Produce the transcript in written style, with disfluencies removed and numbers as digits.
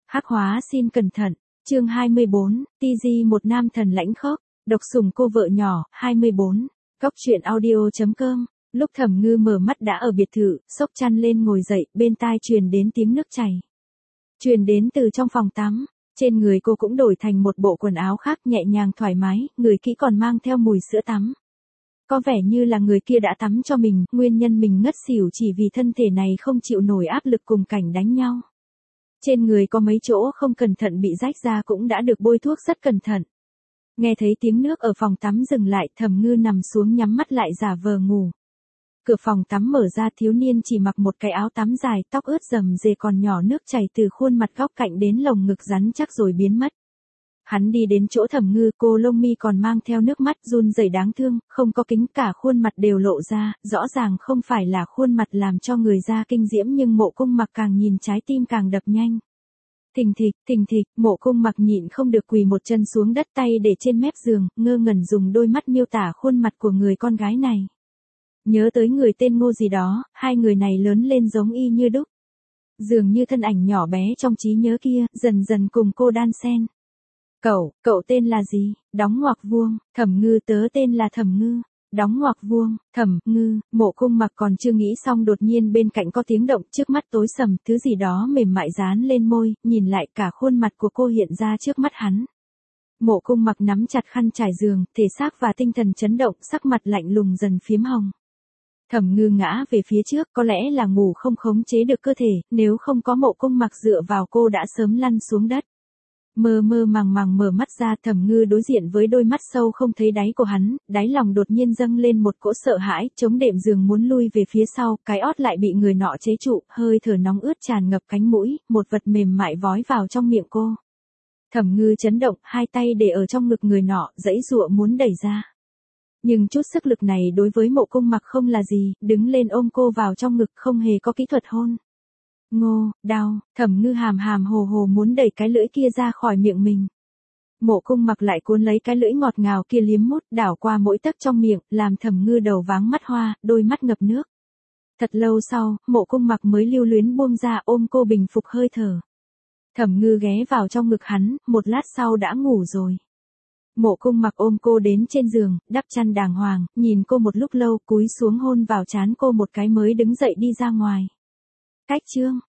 Hắc hóa xin cẩn thận. Chương 24, TG một nam thần lãnh khốc, độc sủng cô vợ nhỏ. 24. Cóc truyện audio.com. Lúc Thẩm Ngư mở mắt đã ở biệt thự, xốc chăn lên ngồi dậy, bên tai truyền đến tiếng nước chảy. Truyền đến từ trong phòng tắm. Trên người cô cũng đổi thành một bộ quần áo khác, nhẹ nhàng thoải mái, người kỹ còn mang theo mùi sữa tắm. Có vẻ như là người kia đã tắm cho mình, nguyên nhân mình ngất xỉu chỉ vì thân thể này không chịu nổi áp lực cùng cảnh đánh nhau. Trên người có mấy chỗ không cẩn thận bị rách ra cũng đã được bôi thuốc rất cẩn thận. Nghe thấy tiếng nước ở phòng tắm dừng lại, Thẩm Ngư nằm xuống nhắm mắt lại giả vờ ngủ. Cửa phòng tắm mở ra, thiếu niên chỉ mặc một cái áo tắm dài, tóc ướt rầm rề còn nhỏ nước chảy từ khuôn mặt góc cạnh đến lồng ngực rắn chắc rồi biến mất. Hắn đi đến chỗ Thẩm Ngư, cô lông mi còn mang theo nước mắt run rẩy đáng thương, không có kính, cả khuôn mặt đều lộ ra, rõ ràng không phải là khuôn mặt làm cho người da kinh diễm, nhưng Mộ Cung Mặc càng nhìn trái tim càng đập nhanh. Thình thịch, Mộ Cung Mặc nhịn không được quỳ một chân xuống đất, tay để trên mép giường, ngơ ngẩn dùng đôi mắt miêu tả khuôn mặt của người con gái này. Nhớ tới người tên Ngô gì đó, hai người này lớn lên giống y như đúc. Dường như thân ảnh nhỏ bé trong trí nhớ kia, dần dần cùng cô đan xen. Cậu tên là gì? Đóng ngoặc vuông. Thẩm Ngư, tớ tên là Thẩm Ngư. Đóng ngoặc vuông. Thẩm Ngư. Mộ Cung Mặc còn chưa nghĩ xong, đột nhiên bên cạnh có tiếng động, trước mắt tối sầm, thứ gì đó mềm mại dán lên môi, nhìn lại cả khuôn mặt của cô hiện ra trước mắt hắn. Mộ Cung Mặc nắm chặt khăn trải giường, thể xác và tinh thần chấn động, sắc mặt lạnh lùng dần phiếm hồng. Thẩm Ngư ngã về phía trước, có lẽ là ngủ không khống chế được cơ thể, nếu không có Mộ Cung Mặc dựa vào cô đã sớm lăn xuống đất. Mơ màng mở mắt ra, Thẩm Ngư đối diện với đôi mắt sâu không thấy đáy của hắn, đáy lòng đột nhiên dâng lên một cỗ sợ hãi, chống đệm giường muốn lui về phía sau, cái ót lại bị người nọ chế trụ, hơi thở nóng ướt tràn ngập cánh mũi, một vật mềm mại vói vào trong miệng cô. Thẩm Ngư chấn động, hai tay để ở trong ngực người nọ, giãy giụa muốn đẩy ra. Nhưng chút sức lực này đối với Mộ Cung Mặc không là gì, đứng lên ôm cô vào trong ngực, không hề có kỹ thuật hôn. Đau, Thẩm Ngư hàm hồ muốn đẩy cái lưỡi kia ra khỏi miệng mình. Mộ Cung Mặc lại cuốn lấy cái lưỡi ngọt ngào kia liếm mút, đảo qua mỗi tấc trong miệng, làm Thẩm Ngư đầu váng mắt hoa, đôi mắt ngập nước. Thật lâu sau, Mộ Cung Mặc mới lưu luyến buông ra, ôm cô bình phục hơi thở. Thẩm Ngư ghé vào trong ngực hắn, một lát sau đã ngủ rồi. Mộ Cung Mặc ôm cô đến trên giường, đắp chăn đàng hoàng, nhìn cô một lúc lâu, cúi xuống hôn vào trán cô một cái mới đứng dậy đi ra ngoài. Cách chương